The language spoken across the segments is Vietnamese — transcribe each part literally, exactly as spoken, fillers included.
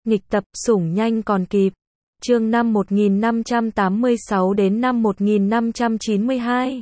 Nghịch tập, sủng nhanh còn kịp. Chương năm một nghìn năm trăm tám mươi sáu đến năm một nghìn năm trăm chín mươi hai.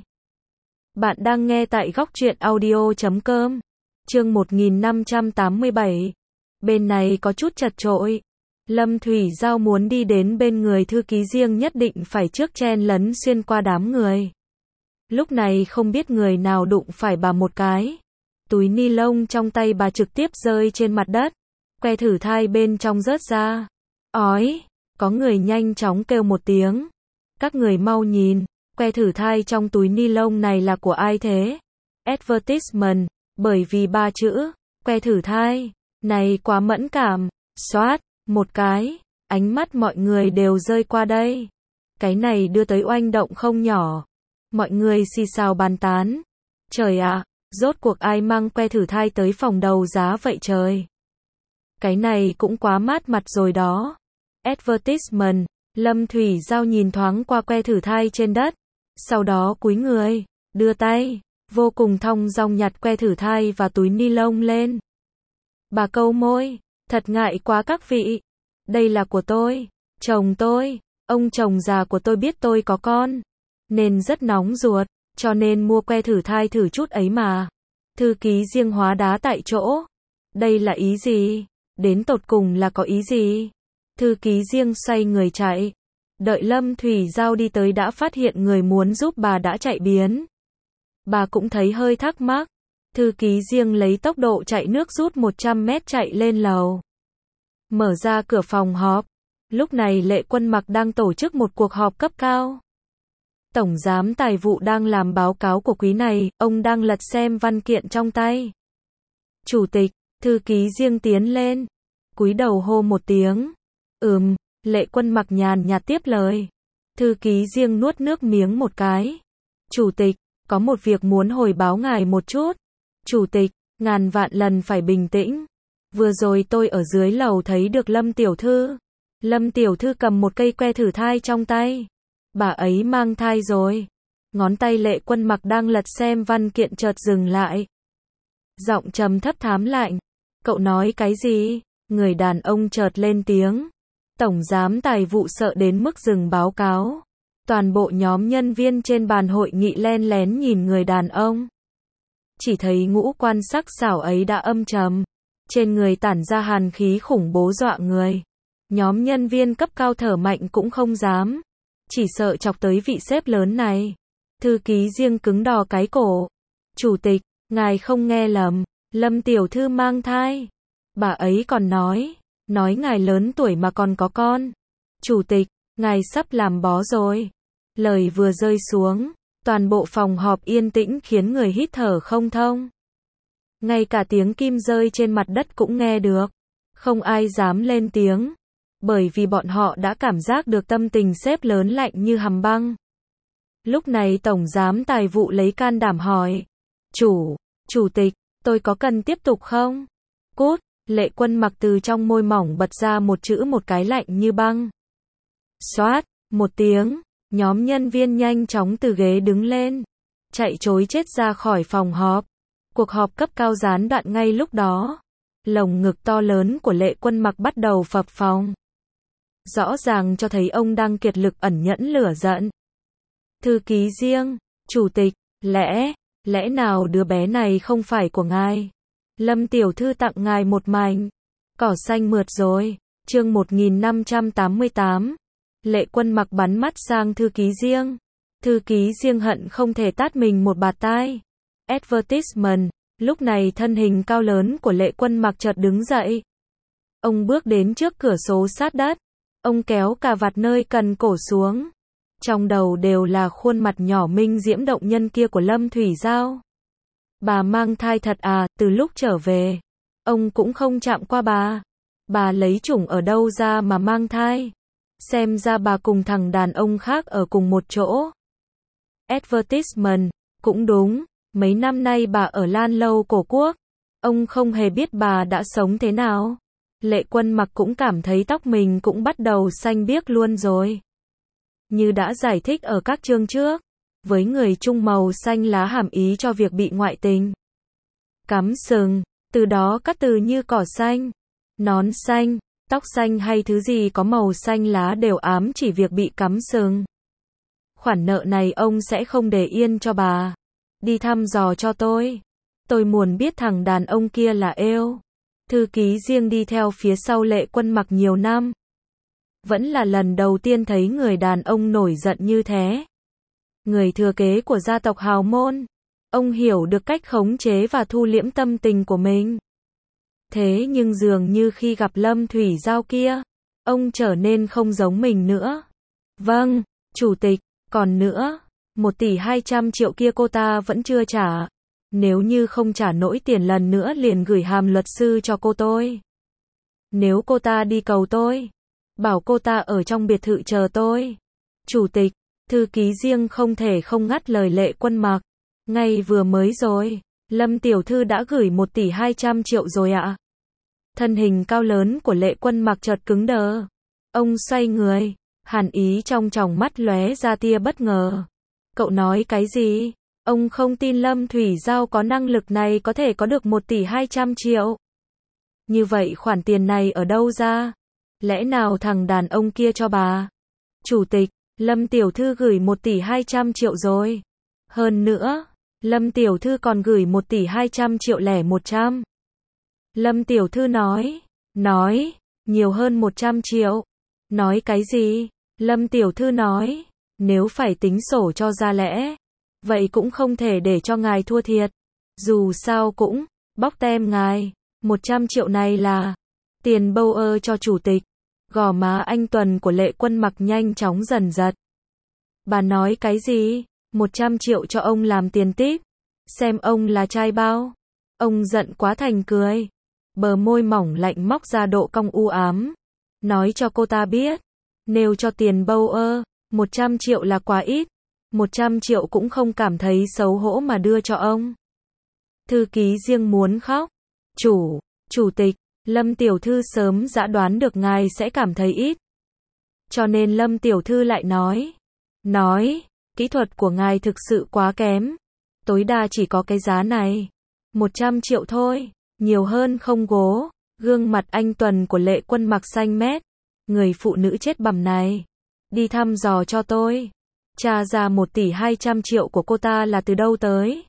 Bạn đang nghe tại góc truyện audio chấm com. Chương một nghìn năm trăm tám mươi bảy. Bên này có chút chật chội. Lâm Thủy Giao muốn đi đến bên người thư ký riêng nhất định phải trước chen lấn xuyên qua đám người. Lúc này không biết người nào đụng phải bà một cái. Túi ni lông trong tay bà trực tiếp rơi trên mặt đất. Que thử thai bên trong rớt ra. Ói, có người nhanh chóng kêu một tiếng. Các người mau nhìn, que thử thai trong túi ni lông này là của ai thế? Advertisement, bởi vì ba chữ, que thử thai, này quá mẫn cảm. Xoát, một cái, ánh mắt mọi người đều rơi qua đây. Cái này đưa tới oanh động không nhỏ. Mọi người xì xào bàn tán. Trời ạ, rốt cuộc ai mang que thử thai tới phòng đấu giá vậy trời? Cái này cũng quá mát mặt rồi đó. Advertisement, Lâm Thủy Giao nhìn thoáng qua que thử thai trên đất. Sau đó cúi người, đưa tay, vô cùng thong dong nhặt que thử thai và túi ni lông lên. Bà câu môi, thật ngại quá các vị. Đây là của tôi, chồng tôi, ông chồng già của tôi biết tôi có con. Nên rất nóng ruột, cho nên mua que thử thai thử chút ấy mà. Thư ký riêng hóa đá tại chỗ. Đây là ý gì? Đến tột cùng là có ý gì? Thư ký riêng xoay người chạy. Đợi Lâm Thủy Giao đi tới đã phát hiện người muốn giúp bà đã chạy biến. Bà cũng thấy hơi thắc mắc. Thư ký riêng lấy tốc độ chạy nước rút một trăm mét chạy lên lầu. Mở ra cửa phòng họp. Lúc này Lệ Quân Mặc đang tổ chức một cuộc họp cấp cao. Tổng giám tài vụ đang làm báo cáo của quý này, ông đang lật xem văn kiện trong tay. Chủ tịch, thư ký riêng tiến lên. Cúi đầu hô một tiếng. Ừm, Lệ Quân Mặc nhàn nhạt tiếp lời. Thư ký riêng nuốt nước miếng một cái. Chủ tịch, có một việc muốn hồi báo ngài một chút. Chủ tịch, ngàn vạn lần phải bình tĩnh. Vừa rồi tôi ở dưới lầu thấy được Lâm tiểu thư. Lâm tiểu thư cầm một cây que thử thai trong tay. Bà ấy mang thai rồi. Ngón tay Lệ Quân Mặc đang lật xem văn kiện chợt dừng lại. Giọng trầm thấp thám lạnh. Cậu nói cái gì? Người đàn ông chợt lên tiếng. Tổng giám tài vụ sợ đến mức dừng báo cáo. Toàn bộ nhóm nhân viên trên bàn hội nghị len lén nhìn người đàn ông. Chỉ thấy ngũ quan sắc sảo ấy đã âm trầm. Trên người tản ra hàn khí khủng bố dọa người. Nhóm nhân viên cấp cao thở mạnh cũng không dám. Chỉ sợ chọc tới vị sếp lớn này. Thư ký riêng cứng đò cái cổ. Chủ tịch, ngài không nghe lầm. Lâm tiểu thư mang thai. Bà ấy còn nói. Nói ngài lớn tuổi mà còn có con. Chủ tịch, ngài sắp làm bó rồi. Lời vừa rơi xuống. Toàn bộ phòng họp yên tĩnh khiến người hít thở không thông. Ngay cả tiếng kim rơi trên mặt đất cũng nghe được. Không ai dám lên tiếng. Bởi vì bọn họ đã cảm giác được tâm tình sếp lớn lạnh như hầm băng. Lúc này tổng giám tài vụ lấy can đảm hỏi. Chủ, chủ tịch, tôi có cần tiếp tục không? Cút, Lệ Quân Mặc từ trong môi mỏng bật ra một chữ một cái lạnh như băng. Xoát, một tiếng, nhóm nhân viên nhanh chóng từ ghế đứng lên. Chạy trối chết ra khỏi phòng họp. Cuộc họp cấp cao gián đoạn ngay lúc đó. Lồng ngực to lớn của Lệ Quân Mặc bắt đầu phập phồng. Rõ ràng cho thấy ông đang kiệt lực ẩn nhẫn lửa giận. Thư ký riêng, chủ tịch, lẽ, lẽ nào đứa bé này không phải của ngài? Lâm tiểu thư tặng ngài một mảnh cỏ xanh mượt rồi. Chương một nghìn năm trăm tám mươi tám. Lệ Quân Mặc bắn mắt sang thư ký riêng. Thư ký riêng hận không thể tát mình một bạt tai. Advertisement, lúc này thân hình cao lớn của Lệ Quân Mặc chợt đứng dậy. Ông bước đến trước cửa sổ sát đất. Ông kéo cà vạt nơi cần cổ xuống. Trong đầu đều là khuôn mặt nhỏ minh diễm động nhân kia của Lâm Thủy Giao. Bà mang thai thật à? Từ lúc trở về, ông cũng không chạm qua bà. Bà lấy chủng ở đâu ra mà mang thai? Xem ra bà cùng thằng đàn ông khác ở cùng một chỗ. Advertisement, cũng đúng, mấy năm nay bà ở Lan Lâu Cổ Quốc. Ông không hề biết bà đã sống thế nào. Lệ Quân Mặc cũng cảm thấy tóc mình cũng bắt đầu xanh biếc luôn rồi. Như đã giải thích ở các chương trước, với người Trung màu xanh lá hàm ý cho việc bị ngoại tình. Cắm sừng, từ đó các từ như cỏ xanh, nón xanh, Tóc xanh hay thứ gì có màu xanh lá đều ám chỉ việc bị cắm sừng. Khoản nợ này ông sẽ không để yên cho bà. Đi thăm dò cho tôi. Tôi muốn biết thằng đàn ông kia là êu. Thư ký riêng đi theo phía sau Lệ Quân Mặc nhiều năm. Vẫn là lần đầu tiên thấy người đàn ông nổi giận như thế. Người thừa kế của gia tộc hào môn. Ông hiểu được cách khống chế và thu liễm tâm tình của mình. Thế nhưng dường như khi gặp Lâm Thủy Giao kia, ông trở nên không giống mình nữa. Vâng, chủ tịch, còn nữa, một tỷ hai trăm triệu kia cô ta vẫn chưa trả. Nếu như không trả nổi tiền lần nữa liền gửi hàm luật sư cho cô tôi. Nếu cô ta đi cầu tôi, bảo cô ta ở trong biệt thự chờ tôi. Chủ tịch, thư ký riêng không thể không ngắt lời Lệ Quân Mặc. Ngay vừa mới rồi, Lâm tiểu thư đã gửi một tỷ hai trăm triệu rồi ạ. Thân hình cao lớn của Lệ Quân Mặc chợt cứng đờ. Ông xoay người, hàn ý trong tròng mắt lóe ra tia bất ngờ. Cậu nói cái gì? Ông không tin Lâm Thủy Giao có năng lực này có thể có được một tỷ hai trăm triệu. Như vậy khoản tiền này ở đâu ra? Lẽ nào thằng đàn ông kia cho bà? Chủ tịch, Lâm tiểu thư gửi một tỷ hai trăm triệu rồi. Hơn nữa, Lâm tiểu thư còn gửi một tỷ hai trăm triệu lẻ một trăm. Lâm tiểu thư nói, nói, nhiều hơn một trăm triệu. Nói cái gì? Lâm tiểu thư nói, nếu phải tính sổ cho ra lẽ, vậy cũng không thể để cho ngài thua thiệt. Dù sao cũng, bóc tem ngài, một trăm triệu này là tiền bâu ơ cho chủ tịch. Gò má anh Tuần của Lệ Quân Mặc nhanh chóng dần giật. Bà nói cái gì? một trăm triệu cho ông làm tiền tip. Xem ông là trai bao. Ông giận quá thành cười. Bờ môi mỏng lạnh móc ra độ cong u ám. Nói cho cô ta biết. Nếu cho tiền bâu ơ, một trăm triệu là quá ít. một trăm triệu cũng không cảm thấy xấu hổ mà đưa cho ông. Thư ký riêng muốn khóc. Chủ, chủ tịch, Lâm tiểu thư sớm đã đoán được ngài sẽ cảm thấy ít. Cho nên Lâm tiểu thư lại nói. Nói, kỹ thuật của ngài thực sự quá kém. Tối đa chỉ có cái giá này. một trăm triệu thôi, nhiều hơn không gố. Gương mặt anh Tuần của Lệ Quân Mặc xanh mét. Người phụ nữ chết bầm này. Đi thăm dò cho tôi. Tra ra một tỷ hai trăm triệu của cô ta là từ đâu tới.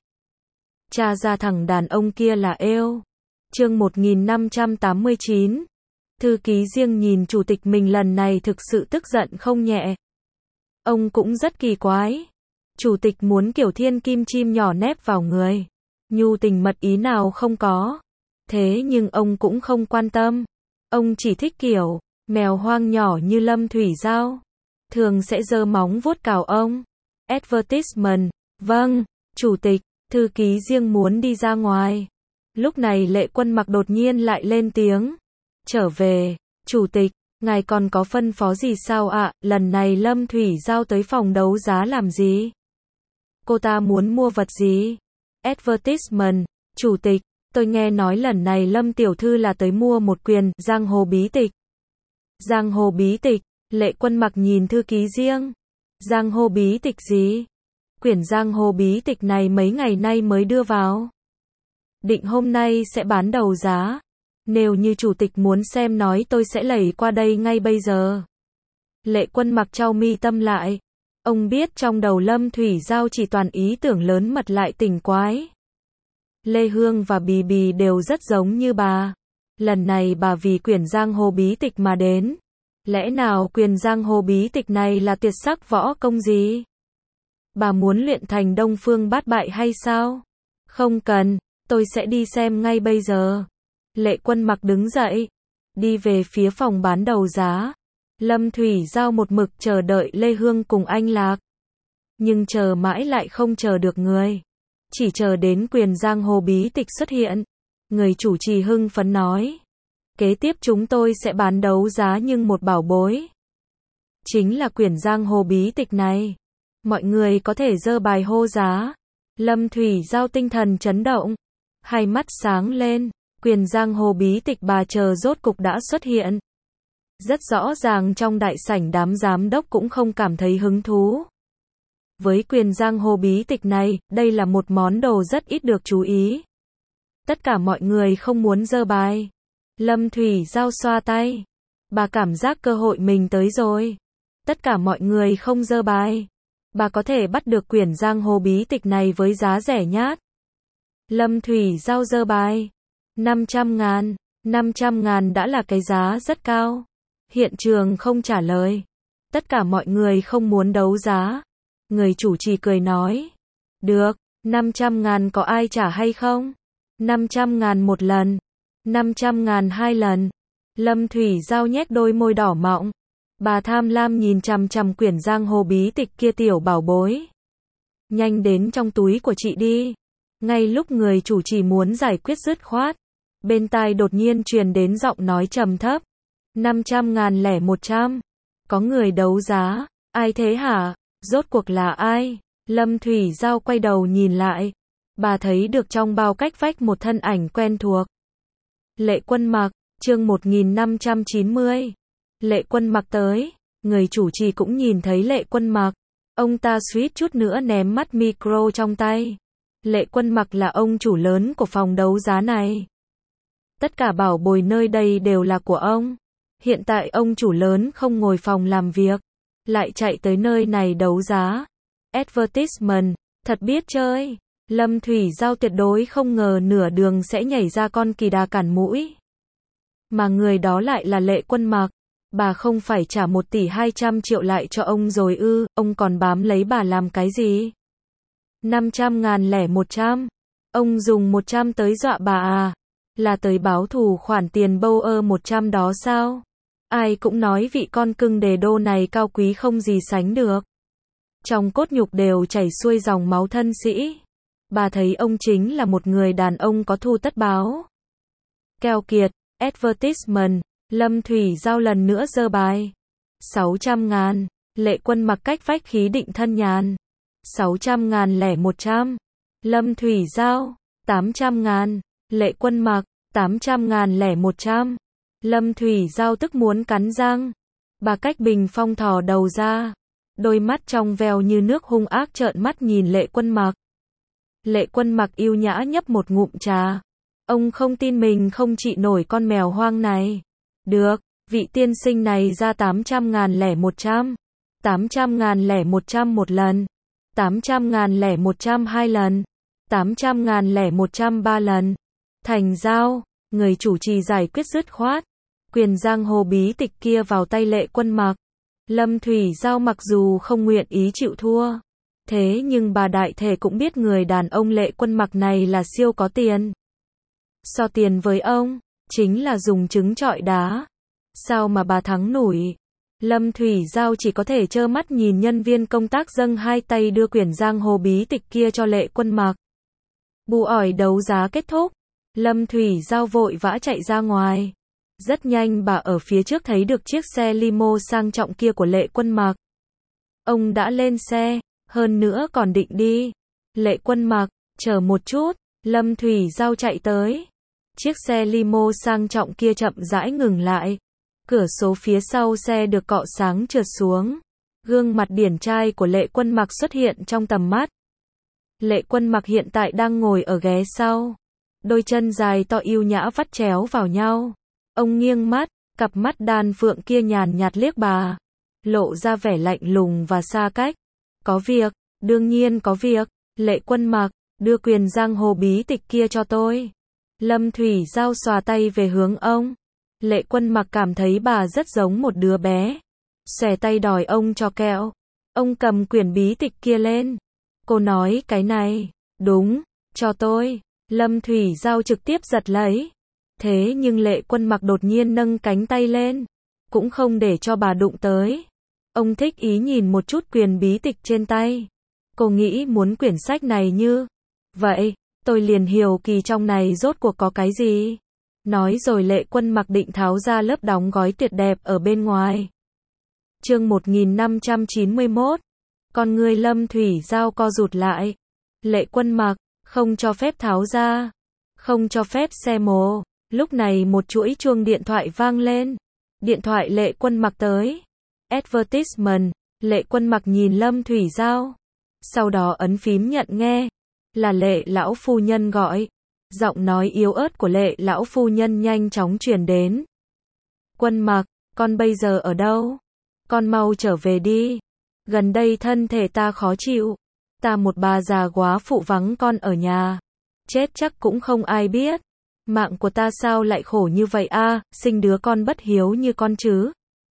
Tra ra thằng đàn ông kia là êu. Chương một nghìn năm trăm tám mươi chín. Thư ký riêng nhìn chủ tịch mình lần này thực sự tức giận không nhẹ. Ông cũng rất kỳ quái. Chủ tịch muốn kiểu thiên kim chim nhỏ nép vào người. Nhu tình mật ý nào không có. Thế nhưng ông cũng không quan tâm. Ông chỉ thích kiểu mèo hoang nhỏ như Lâm Thủy Giao. Thường sẽ giơ móng vuốt cào ông. Advertisement. Vâng, chủ tịch, thư ký riêng muốn đi ra ngoài. Lúc này Lệ Quân Mặc đột nhiên lại lên tiếng. Trở về, chủ tịch, ngài còn có phân phó gì sao ạ? À? Lần này Lâm Thủy Giao tới phòng đấu giá làm gì? Cô ta muốn mua vật gì? Advertisement, chủ tịch, tôi nghe nói lần này Lâm tiểu thư là tới mua một quyển giang hồ bí tịch. Giang hồ bí tịch, Lệ Quân Mặc nhìn thư ký riêng. Giang hồ bí tịch gì? Quyển giang hồ bí tịch này mấy ngày nay mới đưa vào. Định hôm nay sẽ bán đầu giá. Nếu như chủ tịch muốn xem nói tôi sẽ lẩy qua đây ngay bây giờ. Lệ Quân Mặc chau mi tâm lại. Ông biết trong đầu Lâm Thủy Giao chỉ toàn ý tưởng lớn mật lại tỉnh quái. Lê Hương và Bì Bì đều rất giống như bà. Lần này bà vì quyển giang hồ bí tịch mà đến. Lẽ nào quyển giang hồ bí tịch này là tuyệt sắc võ công gì? Bà muốn luyện thành Đông Phương Bát Bại hay sao? Không cần, tôi sẽ đi xem ngay bây giờ. Lệ Quân Mặc đứng dậy, đi về phía phòng bán đầu giá. Lâm Thủy Giao một mực chờ đợi Lê Hương cùng anh Lạc. Nhưng chờ mãi lại không chờ được người. Chỉ chờ đến quyển giang hồ bí tịch xuất hiện. Người chủ trì hưng phấn nói. Kế tiếp chúng tôi sẽ bán đấu giá nhưng một bảo bối. Chính là quyển giang hồ bí tịch này. Mọi người có thể giơ bài hô giá. Lâm Thủy Giao tinh thần chấn động. Hai mắt sáng lên. Quyển giang hồ bí tịch bà chờ rốt cục đã xuất hiện. Rất rõ ràng trong đại sảnh đám giám đốc cũng không cảm thấy hứng thú. Với quyển giang hồ bí tịch này, đây là một món đồ rất ít được chú ý. Tất cả mọi người không muốn giơ bài. Lâm Thủy Giao xoa tay. Bà cảm giác cơ hội mình tới rồi. Tất cả mọi người không dơ bài. Bà có thể bắt được quyển giang hồ bí tịch này với giá rẻ nhát. Lâm Thủy Giao dơ bài. năm trăm ngàn. năm trăm ngàn đã là cái giá rất cao. Hiện trường không trả lời. Tất cả mọi người không muốn đấu giá. Người chủ trì cười nói. Được, năm trăm ngàn có ai trả hay không? năm trăm ngàn một lần. năm trăm ngàn hai lần. Lâm Thủy Giao nhếch đôi môi đỏ mọng. Bà tham lam nhìn chằm chằm quyển giang hồ bí tịch kia tiểu bảo bối. Nhanh đến trong túi của chị đi. Ngay lúc người chủ trì muốn giải quyết dứt khoát. Bên tai đột nhiên truyền đến giọng nói trầm thấp. năm trăm ngàn lẻ một trăm. Có người đấu giá. Ai thế hả? Rốt cuộc là ai? Lâm Thủy Giao quay đầu nhìn lại. Bà thấy được trong bao cách vách một thân ảnh quen thuộc. Lệ Quân Mặc, chương một nghìn năm trăm chín mươi. Lệ Quân Mặc tới. Người chủ trì cũng nhìn thấy Lệ Quân Mặc. Ông ta suýt chút nữa ném mắt micro trong tay. Lệ Quân Mặc là ông chủ lớn của phòng đấu giá này. Tất cả bảo bối nơi đây đều là của ông. Hiện tại ông chủ lớn không ngồi phòng làm việc, lại chạy tới nơi này đấu giá. Advertisement, thật biết chơi. Lâm Thủy Giao tuyệt đối không ngờ nửa đường sẽ nhảy ra con kỳ đà cản mũi. Mà người đó lại là Lệ Quân Mặc. Bà không phải trả một tỷ hai trăm triệu lại cho ông rồi ư, ông còn bám lấy bà làm cái gì? năm trăm ngàn lẻ một trăm. Ông dùng một trăm tới dọa bà à? Là tới báo thù khoản tiền bâu ơ một trăm đó sao? Ai cũng nói vị con cưng đề đô này cao quý không gì sánh được. Trong cốt nhục đều chảy xuôi dòng máu thân sĩ. Bà thấy ông chính là một người đàn ông có thù tất báo. Keo kiệt, advertisement, Lâm Thủy Giao lần nữa giơ bài. sáu trăm ngàn, Lệ Quân Mặc cách vách khí định thân nhàn. sáu trăm ngàn lẻ một trăm. Lâm Thủy Giao, tám trăm ngàn, Lệ Quân Mặc, tám trăm ngàn lẻ một trăm. Lâm Thủy Giao tức muốn cắn răng. Bà cách bình phong thò đầu ra. Đôi mắt trong veo như nước hung ác trợn mắt nhìn Lệ Quân Mặc. Lệ Quân Mặc yêu nhã nhấp một ngụm trà. Ông không tin mình không trị nổi con mèo hoang này. Được, vị tiên sinh này ra tám trăm ngàn lẻ một trăm. tám trăm ngàn lẻ một trăm một lần. tám trăm ngàn lẻ một trăm hai lần. tám trăm ngàn lẻ một trăm ba lần. Thành giao, người chủ trì giải quyết dứt khoát. Quyền giang hồ bí tịch kia vào tay Lệ Quân Mặc. Lâm Thủy Giao mặc dù không nguyện ý chịu thua. Thế nhưng bà đại thể cũng biết người đàn ông Lệ Quân Mặc này là siêu có tiền. So tiền với ông, chính là dùng trứng trọi đá. Sao mà bà thắng nổi? Lâm Thủy Giao chỉ có thể trơ mắt nhìn nhân viên công tác dâng hai tay đưa quyển giang hồ bí tịch kia cho Lệ Quân Mặc. Bù ỏi đấu giá kết thúc. Lâm Thủy Giao vội vã chạy ra ngoài. Rất nhanh bà ở phía trước thấy được chiếc xe limo sang trọng kia của Lệ Quân Mặc. Ông đã lên xe, hơn nữa còn định đi. Lệ Quân Mặc, chờ một chút, Lâm Thủy Giao chạy tới. Chiếc xe limo sang trọng kia chậm rãi ngừng lại. Cửa sổ phía sau xe được cọ sáng trượt xuống. Gương mặt điển trai của Lệ Quân Mặc xuất hiện trong tầm mắt. Lệ Quân Mặc hiện tại đang ngồi ở ghế sau. Đôi chân dài to yêu nhã vắt chéo vào nhau. Ông nghiêng mắt, cặp mắt đan phượng kia nhàn nhạt liếc bà. Lộ ra vẻ lạnh lùng và xa cách. Có việc, đương nhiên có việc. Lệ Quân Mặc, đưa quyền giang hồ bí tịch kia cho tôi. Lâm Thủy Giao xòa tay về hướng ông. Lệ Quân Mặc cảm thấy bà rất giống một đứa bé. Xòe tay đòi ông cho kẹo. Ông cầm quyển bí tịch kia lên. Cô nói cái này, đúng, cho tôi. Lâm Thủy Giao trực tiếp giật lấy. Thế nhưng Lệ Quân Mặc đột nhiên nâng cánh tay lên. Cũng không để cho bà đụng tới. Ông thích ý nhìn một chút quyển bí tịch trên tay. Cô nghĩ muốn quyển sách này như vậy, tôi liền hiếu kỳ trong này rốt cuộc có cái gì. Nói rồi Lệ Quân Mặc định tháo ra lớp đóng gói tuyệt đẹp ở bên ngoài. Chương một nghìn năm trăm chín mươi mốt. Con người Lâm Thủy Giao co rụt lại. Lệ Quân Mặc, không cho phép tháo ra. Không cho phép xe mồ. Lúc này một chuỗi chuông điện thoại vang lên. Điện thoại Lệ Quân Mặc tới. Advertisement. Lệ Quân Mặc nhìn Lâm Thủy Giao. Sau đó ấn phím nhận nghe. Là Lệ lão phu nhân gọi. Giọng nói yếu ớt của Lệ lão phu nhân nhanh chóng truyền đến. Quân Mặc, con bây giờ ở đâu? Con mau trở về đi. Gần đây thân thể ta khó chịu. Ta một bà già quá phụ vắng con ở nhà. Chết chắc cũng không ai biết. Mạng của ta sao lại khổ như vậy a, sinh đứa con bất hiếu như con chứ.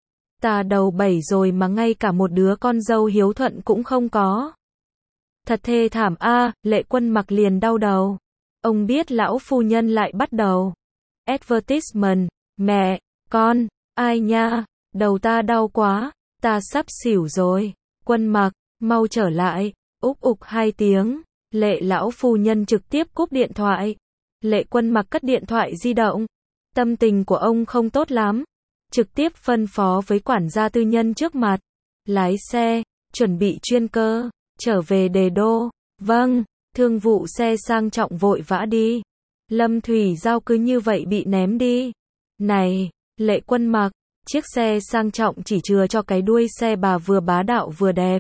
Ta đầu bảy rồi mà ngay cả một đứa con dâu hiếu thuận cũng không có. Thật thê thảm a, Lệ Quân Mặc liền đau đầu. Ông biết lão phu nhân lại bắt đầu. Advertisement, mẹ, con, ai nha, đầu ta đau quá, ta sắp xỉu rồi. Quân Mặc, mau trở lại. Úc ục hai tiếng, Lệ lão phu nhân trực tiếp cúp điện thoại. Lệ Quân Mặc cất điện thoại di động. Tâm tình của ông không tốt lắm. Trực tiếp phân phó với quản gia tư nhân trước mặt. Lái xe, chuẩn bị chuyên cơ, trở về Đề Đô. Vâng, thương vụ xe sang trọng vội vã đi. Lâm Thủy Giao cứ như vậy bị ném đi. Này, Lệ Quân Mặc, chiếc xe sang trọng chỉ chừa cho cái đuôi xe bà vừa bá đạo vừa đẹp.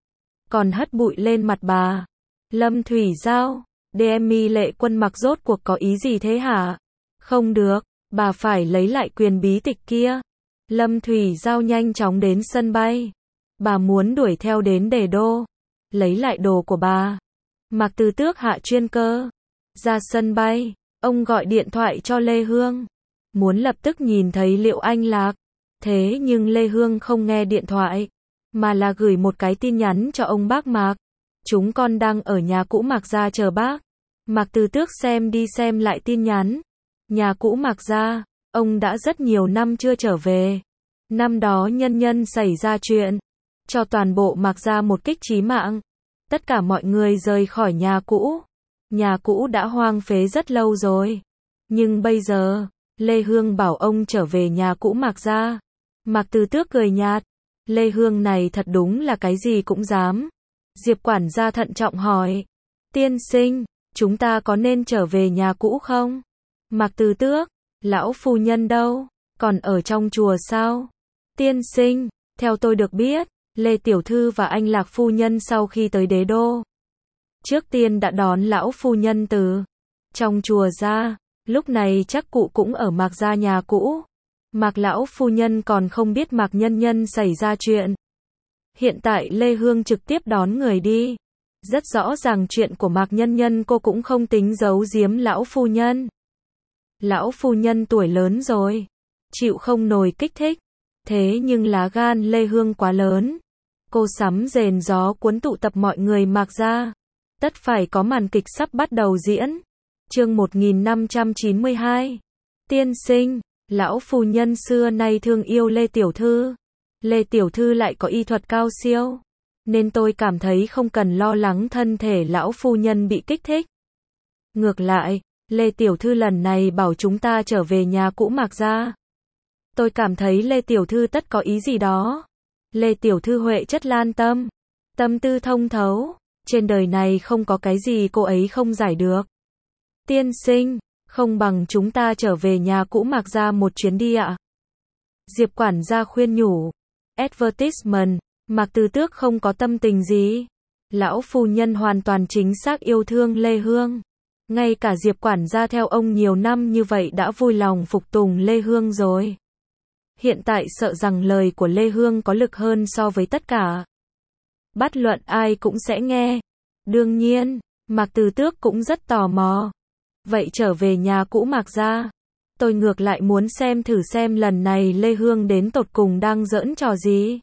Còn hất bụi lên mặt bà. Lâm Thủy Giao, Demi Lệ Quân Mặc rốt cuộc có ý gì thế hả? Không được, bà phải lấy lại quyền bí tịch kia. Lâm Thủy Giao nhanh chóng đến sân bay. Bà muốn đuổi theo đến Đề Đô. Lấy lại đồ của bà. Mạc Từ Tước hạ chuyên cơ. Ra sân bay, ông gọi điện thoại cho Lê Hương. Muốn lập tức nhìn thấy Liệu Anh Lạc. Thế nhưng Lê Hương không nghe điện thoại. Mà là gửi một cái tin nhắn cho ông bác Mạc. Chúng con đang ở nhà cũ Mạc gia chờ bác. Mạc Từ Tước xem đi xem lại tin nhắn. Nhà cũ Mạc gia, ông đã rất nhiều năm chưa trở về. Năm đó nhân nhân xảy ra chuyện. Cho toàn bộ Mạc gia một kích chí mạng. Tất cả mọi người rời khỏi nhà cũ. Nhà cũ đã hoang phế rất lâu rồi. Nhưng bây giờ, Lê Hương bảo ông trở về nhà cũ Mạc gia. Mạc Từ Tước cười nhạt. Lê Hương này thật đúng là cái gì cũng dám. Diệp quản gia thận trọng hỏi. Tiên sinh, chúng ta có nên trở về nhà cũ không? Mạc Từ Tước, lão phu nhân đâu? Còn ở trong chùa sao? Tiên sinh, theo tôi được biết, Lê Tiểu Thư và anh Lạc phu nhân sau khi tới Đế Đô. Trước tiên đã đón lão phu nhân từ trong chùa ra. Lúc này chắc cụ cũng ở Mạc gia nhà cũ. Mạc lão phu nhân còn không biết Mạc nhân nhân xảy ra chuyện. Hiện tại Lê Hương trực tiếp đón người đi. Rất rõ ràng chuyện của Mạc nhân nhân cô cũng không tính giấu giếm lão phu nhân. Lão phu nhân tuổi lớn rồi. Chịu không nổi kích thích. Thế nhưng lá gan Lê Hương quá lớn. Cô sắm rền gió cuốn tụ tập mọi người Mạc gia. Tất phải có màn kịch sắp bắt đầu diễn. Chương một nghìn năm trăm chín mươi hai. Tiên sinh, lão phu nhân xưa nay thương yêu Lê Tiểu Thư. Lê Tiểu Thư lại có y thuật cao siêu. Nên tôi cảm thấy không cần lo lắng thân thể lão phu nhân bị kích thích. Ngược lại, Lê Tiểu Thư lần này bảo chúng ta trở về nhà cũ Mạc gia. Tôi cảm thấy Lê Tiểu Thư tất có ý gì đó. Lê Tiểu Thư huệ chất lan tâm. Tâm tư thông thấu. Trên đời này không có cái gì cô ấy không giải được. Tiên sinh, không bằng chúng ta trở về nhà cũ Mạc gia một chuyến đi ạ. Diệp quản gia khuyên nhủ. Advertisement, Mạc Từ Tước không có tâm tình gì. Lão phu nhân hoàn toàn chính xác yêu thương Lê Hương. Ngay cả Diệp quản gia theo ông nhiều năm như vậy đã vui lòng phục tùng Lê Hương rồi. Hiện tại sợ rằng lời của Lê Hương có lực hơn so với tất cả. Bất luận ai cũng sẽ nghe. Đương nhiên, Mạc Từ Tước cũng rất tò mò. Vậy trở về nhà cũ Mạc gia. Tôi ngược lại muốn xem thử xem lần này Lê Hương đến tột cùng đang giỡn trò gì.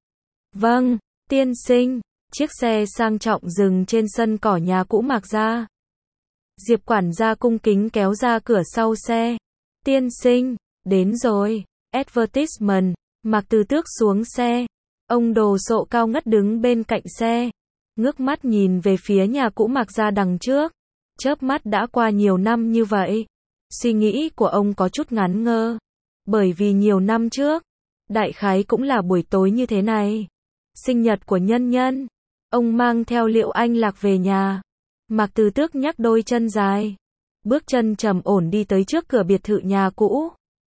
Vâng, tiên sinh. Chiếc xe sang trọng dừng trên sân cỏ nhà cũ Mạc gia. Diệp quản gia cung kính kéo ra cửa sau xe. Tiên sinh, đến rồi. Advertisement, Mạc Từ Tước xuống xe. Ông đồ sộ cao ngất đứng bên cạnh xe. Ngước mắt nhìn về phía nhà cũ Mạc gia đằng trước. Chớp mắt đã qua nhiều năm như vậy. Suy nghĩ của ông có chút ngắn ngơ. Bởi vì nhiều năm trước, đại khái cũng là buổi tối như thế này. Sinh nhật của nhân nhân. Ông mang theo Liệu Anh Lạc về nhà. Mạc Từ Tước nhắc đôi chân dài. Bước chân trầm ổn đi tới trước cửa biệt thự nhà cũ.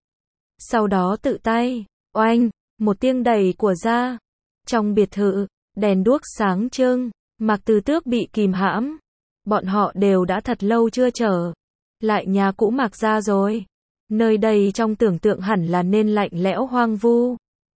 Sau đó tự tay, oanh, một tiếng đẩy của ra. Trong biệt thự, đèn đuốc sáng trưng. Mạc Từ Tước bị kìm hãm. Bọn họ đều đã thật lâu chưa trở lại nhà cũ Mạc gia rồi. Nơi đây trong tưởng tượng hẳn là nên lạnh lẽo hoang vu.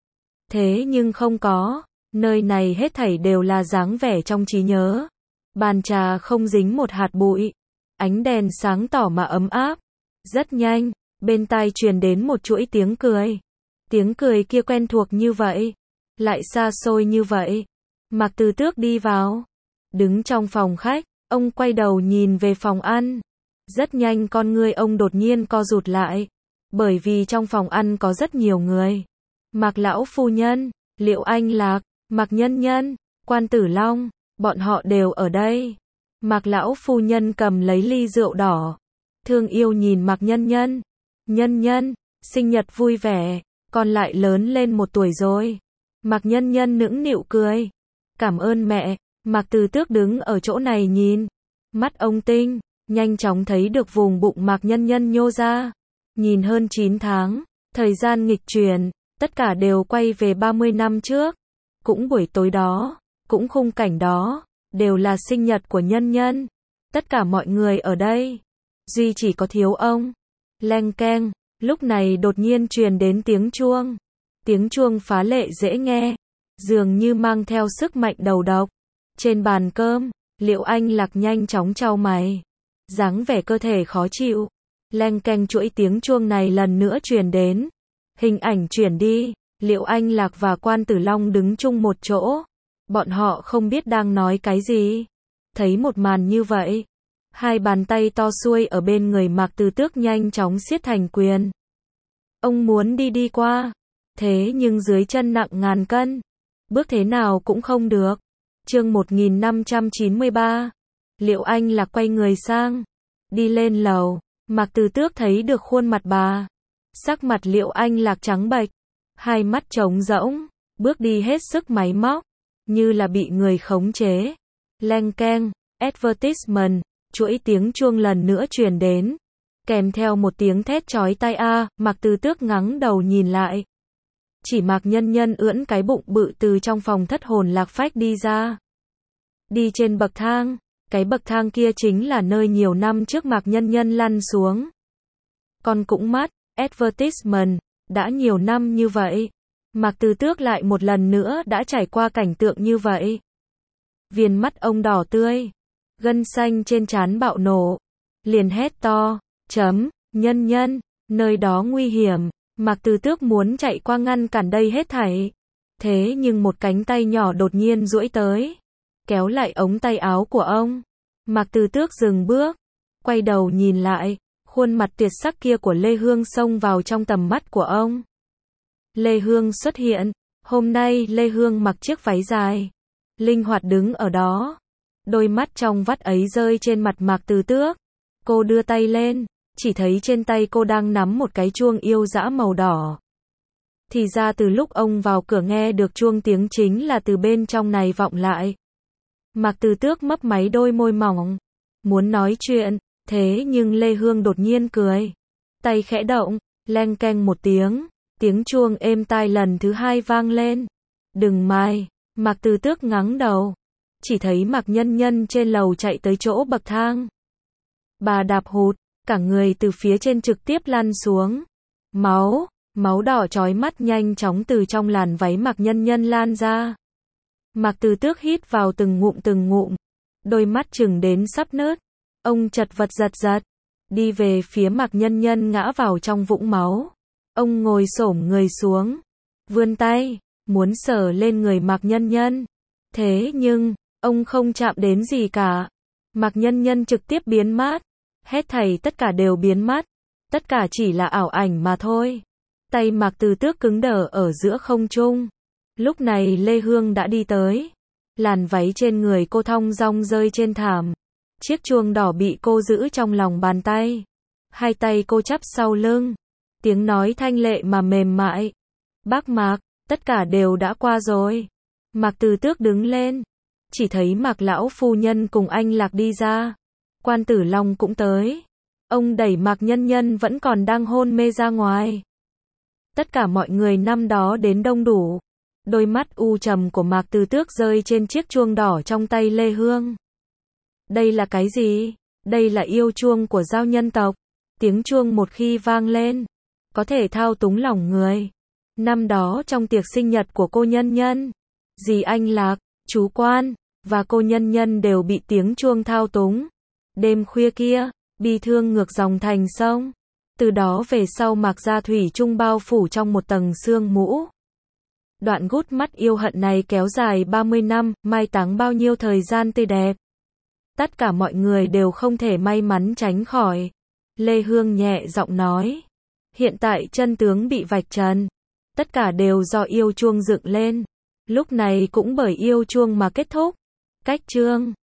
Thế nhưng không có, nơi này hết thảy đều là dáng vẻ trong trí nhớ. Bàn trà không dính một hạt bụi, ánh đèn sáng tỏ mà ấm áp. Rất nhanh, bên tai truyền đến một chuỗi tiếng cười. Tiếng cười kia quen thuộc như vậy, lại xa xôi như vậy. Mạc Từ Tước đi vào, đứng trong phòng khách, ông quay đầu nhìn về phòng ăn. Rất nhanh con ngươi ông đột nhiên co rụt lại, bởi vì trong phòng ăn có rất nhiều người. Mạc lão phu nhân, Liệu Anh Lạc, Mạc Nhân Nhân, Quan Tử Long, bọn họ đều ở đây. Mạc lão phu nhân cầm lấy ly rượu đỏ, thương yêu nhìn Mạc Nhân Nhân. Nhân Nhân, sinh nhật vui vẻ, con lại lớn lên một tuổi rồi. Mạc Nhân Nhân nũng nịu cười. Cảm ơn mẹ. Mạc Từ Tước đứng ở chỗ này nhìn. Mắt ông tinh, nhanh chóng thấy được vùng bụng Mạc Nhân Nhân nhô ra. Nhìn hơn chín tháng, thời gian nghịch chuyển, tất cả đều quay về ba mươi năm trước. Cũng buổi tối đó, cũng khung cảnh đó, đều là sinh nhật của Nhân Nhân. Tất cả mọi người ở đây, duy chỉ có thiếu ông. Leng keng, lúc này đột nhiên truyền đến tiếng chuông. Tiếng chuông phá lệ dễ nghe, dường như mang theo sức mạnh đầu độc. Trên bàn cơm, Liệu Anh Lạc nhanh chóng chau mày, dáng vẻ cơ thể khó chịu. Leng keng, chuỗi tiếng chuông này lần nữa truyền đến. Hình ảnh chuyển đi, Liệu Anh Lạc và Quan Tử Long đứng chung một chỗ. Bọn họ không biết đang nói cái gì. Thấy một màn như vậy, hai bàn tay to xuôi ở bên người Mạc Từ Tước nhanh chóng siết thành quyền. Ông muốn đi đi qua, thế nhưng dưới chân nặng ngàn cân, bước thế nào cũng không được. Chương một nghìn năm trăm chín mươi ba. Liệu Anh Lạc quay người sang, đi lên lầu. Mạc Từ Tước thấy được khuôn mặt bà. Sắc mặt Liệu Anh Lạc trắng bệch, hai mắt trống rỗng, bước đi hết sức máy móc, như là bị người khống chế. Leng keng, advertisement, chuỗi tiếng chuông lần nữa truyền đến, kèm theo một tiếng thét chói tai a. Mạc Từ Tước ngẩng đầu nhìn lại, chỉ Mạc Nhân Nhân ưỡn cái bụng bự từ trong phòng thất hồn lạc phách đi ra. Đi trên bậc thang, cái bậc thang kia chính là nơi nhiều năm trước Mạc Nhân Nhân lăn xuống. Con cũng mắt, advertisement, đã nhiều năm như vậy, Mạc Từ Tước lại một lần nữa đã trải qua cảnh tượng như vậy. Viền mắt ông đỏ tươi, gân xanh trên trán bạo nổ, liền hét to, chấm, Nhân Nhân, nơi đó nguy hiểm. Mạc Từ Tước muốn chạy qua ngăn cản đây hết thảy. Thế nhưng một cánh tay nhỏ đột nhiên duỗi tới, kéo lại ống tay áo của ông. Mạc Từ Tước dừng bước, quay đầu nhìn lại, khuôn mặt tuyệt sắc kia của Lê Hương xông vào trong tầm mắt của ông. Lê Hương xuất hiện, hôm nay Lê Hương mặc chiếc váy dài, linh hoạt đứng ở đó. Đôi mắt trong vắt ấy rơi trên mặt Mạc Từ Tước. Cô đưa tay lên, chỉ thấy trên tay cô đang nắm một cái chuông yêu dã màu đỏ. Thì ra từ lúc ông vào cửa nghe được chuông tiếng chính là từ bên trong này vọng lại. Mạc Từ Tước mấp máy đôi môi mỏng, muốn nói chuyện, thế nhưng Lê Hương đột nhiên cười. Tay khẽ động, leng keng một tiếng, tiếng chuông êm tai lần thứ hai vang lên. Đừng mai, Mạc Từ Tước ngẩng đầu, chỉ thấy Mạc Nhân Nhân trên lầu chạy tới chỗ bậc thang. Bà đạp hụt, cả người từ phía trên trực tiếp lăn xuống. Máu, máu đỏ chói mắt nhanh chóng từ trong làn váy Mạc Nhân Nhân lan ra. Mạc Từ Tước hít vào từng ngụm từng ngụm, đôi mắt chừng đến sắp nứt. Ông chật vật giật giật, đi về phía Mạc Nhân Nhân ngã vào trong vũng máu. Ông ngồi xổm người xuống, vươn tay, muốn sờ lên người Mạc Nhân Nhân. Thế nhưng, ông không chạm đến gì cả. Mạc Nhân Nhân trực tiếp biến mất. Hết thảy tất cả đều biến mất. Tất cả chỉ là ảo ảnh mà thôi. Tay Mạc Từ Tước cứng đờ ở giữa không trung. Lúc này Lê Hương đã đi tới. Làn váy trên người cô thong dong rơi trên thảm. Chiếc chuông đỏ bị cô giữ trong lòng bàn tay. Hai tay cô chắp sau lưng. Tiếng nói thanh lệ mà mềm mại. Bác Mạc, tất cả đều đã qua rồi. Mạc Từ Tước đứng lên. Chỉ thấy Mạc lão phu nhân cùng anh Lạc đi ra. Quan Tử Long cũng tới. Ông đẩy Mạc Nhân Nhân vẫn còn đang hôn mê ra ngoài. Tất cả mọi người năm đó đến đông đủ. Đôi mắt u trầm của Mạc Từ Tước rơi trên chiếc chuông đỏ trong tay Lê Hương. Đây là cái gì? Đây là yêu chuông của giao nhân tộc. Tiếng chuông một khi vang lên, có thể thao túng lòng người. Năm đó trong tiệc sinh nhật của cô Nhân Nhân, dì Anh Lạc, chú Quan, và cô Nhân Nhân đều bị tiếng chuông thao túng. Đêm khuya kia, bi thương ngược dòng thành sông. Từ đó về sau Mạc Gia thủy chung bao phủ trong một tầng sương mũ. Đoạn gút mắt yêu hận này kéo dài ba mươi năm, mai táng bao nhiêu thời gian tươi đẹp. Tất cả mọi người đều không thể may mắn tránh khỏi. Lê Hương nhẹ giọng nói. Hiện tại chân tướng bị vạch trần. Tất cả đều do yêu chuông dựng lên. Lúc này cũng bởi yêu chuông mà kết thúc. Cách chương